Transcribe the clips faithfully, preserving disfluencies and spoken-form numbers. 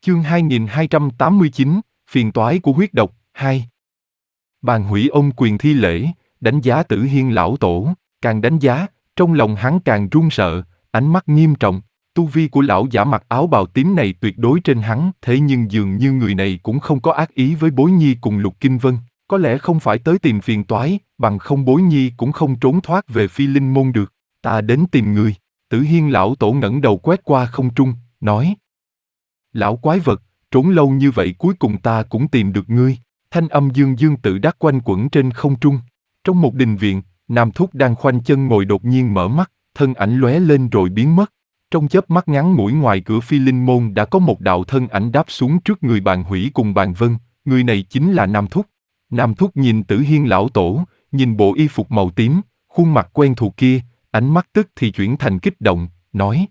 Chương hai nghìn hai trăm tám mươi chín, phiền toái của huyết độc, hai. Bàn hủy ôm quyền thi lễ, đánh giá Tử Hiên lão tổ, càng đánh giá, trong lòng hắn càng run sợ, ánh mắt nghiêm trọng. Tu vi của lão giả mặc áo bào tím này tuyệt đối trên hắn, thế nhưng dường như người này cũng không có ác ý với Bối Nhi cùng Lục Kinh Vân, có lẽ không phải tới tìm phiền toái, bằng không Bối Nhi cũng không trốn thoát về Phi Linh môn được. Ta đến tìm người. Tử Hiên lão tổ ngẩng đầu quét qua không trung, nói: Lão quái vật, trốn lâu như vậy cuối cùng ta cũng tìm được ngươi. Thanh âm dương dương tự đắc quanh quẩn trên không trung. Trong một đình viện, Nam Thúc đang khoanh chân ngồi đột nhiên mở mắt, thân ảnh lóe lên rồi biến mất. Trong chớp mắt ngắn ngủi ngoài cửa Phi Linh môn đã có một đạo thân ảnh đáp xuống trước người Bàn Hủy cùng Bàn Vân, người này chính là Nam Thúc. Nam Thúc nhìn Tử Hiên lão tổ, nhìn bộ y phục màu tím, khuôn mặt quen thuộc kia, ánh mắt tức thì chuyển thành kích động, nói: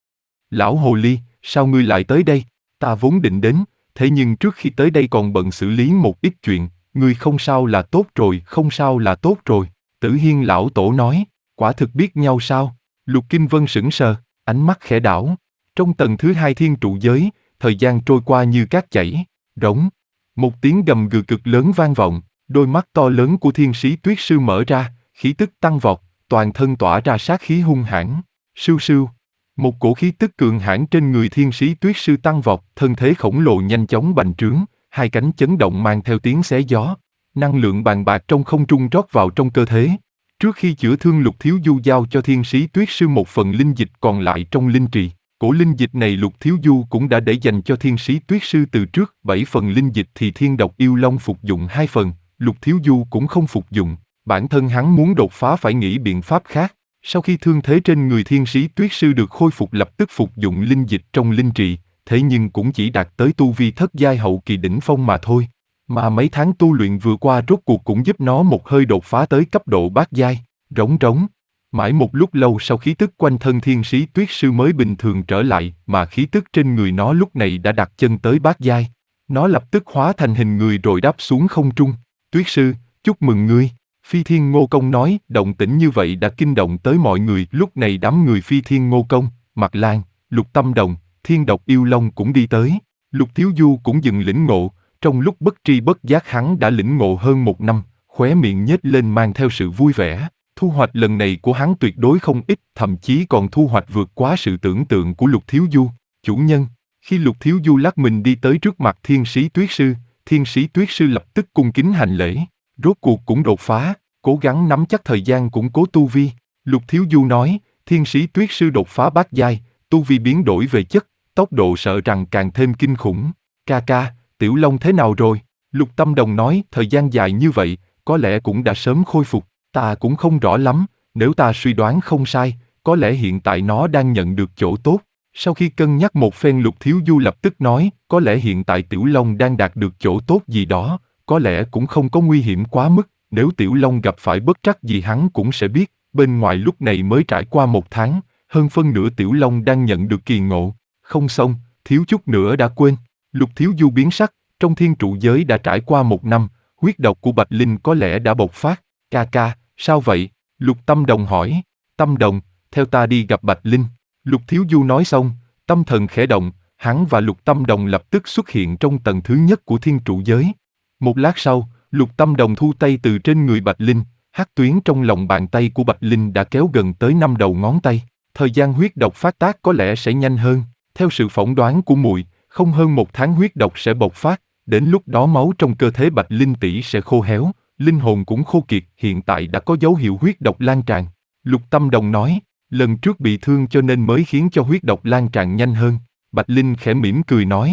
Lão hồ ly, sao ngươi lại tới đây? Ta vốn định đến, thế nhưng trước khi tới đây còn bận xử lý một ít chuyện, ngươi không sao là tốt rồi, không sao là tốt rồi. Tử Hiên lão tổ nói: Quả thực biết nhau sao? Lục Kinh Vân sững sờ, ánh mắt khẽ đảo. Trong tầng thứ hai thiên trụ giới, thời gian trôi qua như cát chảy, rống. Một tiếng gầm gừ cực lớn vang vọng, đôi mắt to lớn của Thiên Sĩ Tuyết Sư mở ra, khí tức tăng vọt, toàn thân tỏa ra sát khí hung hãn. Sưu sưu. Một cổ khí tức cường hãn trên người Thiên Sĩ Tuyết Sư tăng vọt, thân thế khổng lồ nhanh chóng bành trướng, hai cánh chấn động mang theo tiếng xé gió. Năng lượng bàn bạc trong không trung rót vào trong cơ thể. Trước khi chữa thương Lục Thiếu Du giao cho Thiên Sĩ Tuyết Sư một phần linh dịch còn lại trong linh trì. Cổ linh dịch này Lục Thiếu Du cũng đã để dành cho Thiên Sĩ Tuyết Sư từ trước, bảy phần linh dịch thì Thiên Độc Yêu Long phục dụng hai phần, Lục Thiếu Du cũng không phục dụng, bản thân hắn muốn đột phá phải nghĩ biện pháp khác. Sau khi thương thế trên người Thiên Sĩ Tuyết Sư được khôi phục lập tức phục dụng linh dịch trong linh trì, thế nhưng cũng chỉ đạt tới tu vi thất giai hậu kỳ đỉnh phong mà thôi. Mà mấy tháng tu luyện vừa qua rốt cuộc cũng giúp nó một hơi đột phá tới cấp độ bát giai, rống rống. Mãi một lúc lâu sau khí tức quanh thân Thiên Sĩ Tuyết Sư mới bình thường trở lại, mà khí tức trên người nó lúc này đã đặt chân tới bát giai. Nó lập tức hóa thành hình người rồi đáp xuống không trung. Tuyết Sư, chúc mừng ngươi. Phi Thiên Ngô Công nói, động tĩnh như vậy đã kinh động tới mọi người. Lúc này đám người Phi Thiên Ngô Công, Mạc Lan, Lục Tâm Đồng, Thiên Độc Yêu Long cũng đi tới. Lục Thiếu Du cũng dừng lĩnh ngộ, trong lúc bất tri bất giác hắn đã lĩnh ngộ hơn một năm, khóe miệng nhếch lên mang theo sự vui vẻ. Thu hoạch lần này của hắn tuyệt đối không ít, thậm chí còn thu hoạch vượt quá sự tưởng tượng của Lục Thiếu Du. Chủ nhân, khi Lục Thiếu Du lắc mình đi tới trước mặt Thiên Sĩ Tuyết Sư, Thiên Sĩ Tuyết Sư lập tức cung kính hành lễ. Rốt cuộc cũng đột phá, cố gắng nắm chắc thời gian củng cố tu vi. Lục Thiếu Du nói, Thiên Sĩ Tuyết Sư đột phá bát giai, tu vi biến đổi về chất, tốc độ sợ rằng càng thêm kinh khủng. Ca ca, Tiểu Long thế nào rồi? Lục Tâm Đồng nói, thời gian dài như vậy, có lẽ cũng đã sớm khôi phục. Ta cũng không rõ lắm, nếu ta suy đoán không sai, có lẽ hiện tại nó đang nhận được chỗ tốt. Sau khi cân nhắc một phen Lục Thiếu Du lập tức nói, có lẽ hiện tại Tiểu Long đang đạt được chỗ tốt gì đó, có lẽ cũng không có nguy hiểm quá mức, nếu Tiểu Long gặp phải bất trắc gì hắn cũng sẽ biết, bên ngoài lúc này mới trải qua một tháng, hơn phân nửa Tiểu Long đang nhận được kỳ ngộ. Không xong, thiếu chút nữa đã quên. Lục Thiếu Du biến sắc, trong thiên trụ giới đã trải qua một năm, huyết độc của Bạch Linh có lẽ đã bộc phát. Ca ca, sao vậy? Lục Tâm Đồng hỏi. Tâm Đồng, theo ta đi gặp Bạch Linh. Lục Thiếu Du nói xong, tâm thần khẽ động, hắn và Lục Tâm Đồng lập tức xuất hiện trong tầng thứ nhất của thiên trụ giới. Một lát sau, Lục Tâm Đồng thu tay từ trên người Bạch Linh, hắc tuyến trong lòng bàn tay của Bạch Linh đã kéo gần tới năm đầu ngón tay. Thời gian huyết độc phát tác có lẽ sẽ nhanh hơn. Theo sự phỏng đoán của muội, không hơn một tháng huyết độc sẽ bộc phát, đến lúc đó máu trong cơ thể Bạch Linh tỷ sẽ khô héo, linh hồn cũng khô kiệt, hiện tại đã có dấu hiệu huyết độc lan tràn. Lục Tâm Đồng nói, lần trước bị thương cho nên mới khiến cho huyết độc lan tràn nhanh hơn. Bạch Linh khẽ mỉm cười nói,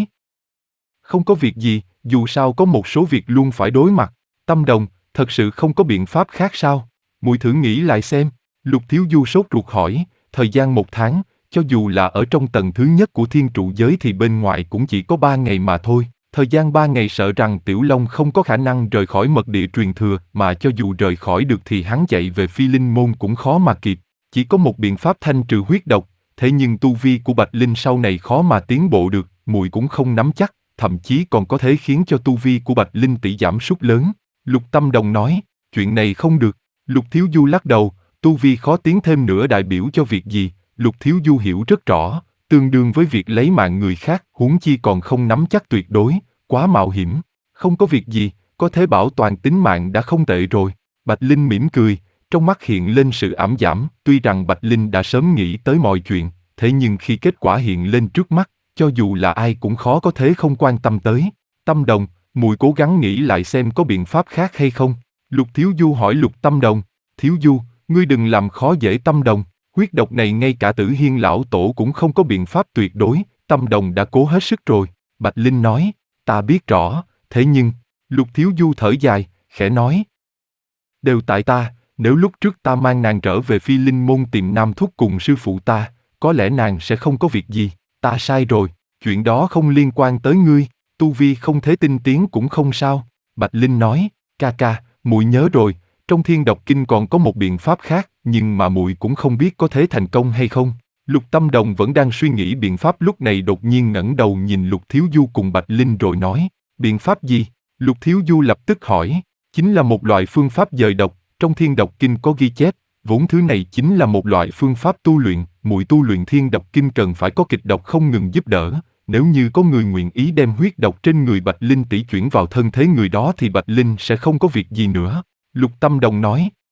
không có việc gì, dù sao có một số việc luôn phải đối mặt. Tâm Đồng, thật sự không có biện pháp khác sao? Muội thử nghĩ lại xem. Lục Thiếu Du sốt ruột hỏi, thời gian một tháng, cho dù là ở trong tầng thứ nhất của thiên trụ giới thì bên ngoài cũng chỉ có ba ngày mà thôi. Thời gian ba ngày sợ rằng Tiểu Long không có khả năng rời khỏi mật địa truyền thừa, mà cho dù rời khỏi được thì hắn chạy về Phi Linh môn cũng khó mà kịp. Chỉ có một biện pháp thanh trừ huyết độc, thế nhưng tu vi của Bạch Linh sau này khó mà tiến bộ được, muội cũng không nắm chắc, thậm chí còn có thể khiến cho tu vi của Bạch Linh tỷ giảm sút lớn. Lục Tâm Đồng nói, chuyện này không được. Lục Thiếu Du lắc đầu, tu vi khó tiến thêm nữa đại biểu cho việc gì? Lục Thiếu Du hiểu rất rõ, tương đương với việc lấy mạng người khác, huống chi còn không nắm chắc tuyệt đối, quá mạo hiểm. Không có việc gì, có thể bảo toàn tính mạng đã không tệ rồi. Bạch Linh mỉm cười, trong mắt hiện lên sự ảm giảm, tuy rằng Bạch Linh đã sớm nghĩ tới mọi chuyện, thế nhưng khi kết quả hiện lên trước mắt, cho dù là ai cũng khó có thể không quan tâm tới. Tâm Đồng, muội cố gắng nghĩ lại xem có biện pháp khác hay không. Lục Thiếu Du hỏi Lục Tâm Đồng, Thiếu Du, ngươi đừng làm khó dễ Tâm Đồng, huyết độc này ngay cả Tử Hiên lão tổ cũng không có biện pháp tuyệt đối, Tâm Đồng đã cố hết sức rồi. Bạch Linh nói, ta biết rõ, thế nhưng, Lục Thiếu Du thở dài, khẽ nói. Đều tại ta, nếu lúc trước ta mang nàng trở về Phi Linh môn tìm Nam Thúc cùng sư phụ ta, có lẽ nàng sẽ không có việc gì, ta sai rồi, chuyện đó không liên quan tới ngươi, tu vi không thể tinh tiến cũng không sao. Bạch Linh nói, ca ca, muội nhớ rồi, trong Thiên Độc Kinh còn có một biện pháp khác, nhưng mà muội cũng không biết có thể thành công hay không. Lục Tâm Đồng vẫn đang suy nghĩ biện pháp lúc này đột nhiên ngẩng đầu nhìn Lục Thiếu Du cùng Bạch Linh rồi nói, biện pháp gì? Lục Thiếu Du lập tức hỏi, chính là một loại phương pháp dời độc, trong Thiên Độc Kinh có ghi chép, vốn thứ này chính là một loại phương pháp tu luyện, muội tu luyện Thiên Độc Kinh cần phải có kịch độc không ngừng giúp đỡ, nếu như có người nguyện ý đem huyết độc trên người Bạch Linh tỷ chuyển vào thân thế người đó thì Bạch Linh sẽ không có việc gì nữa. Lục Tâm Đồng nói,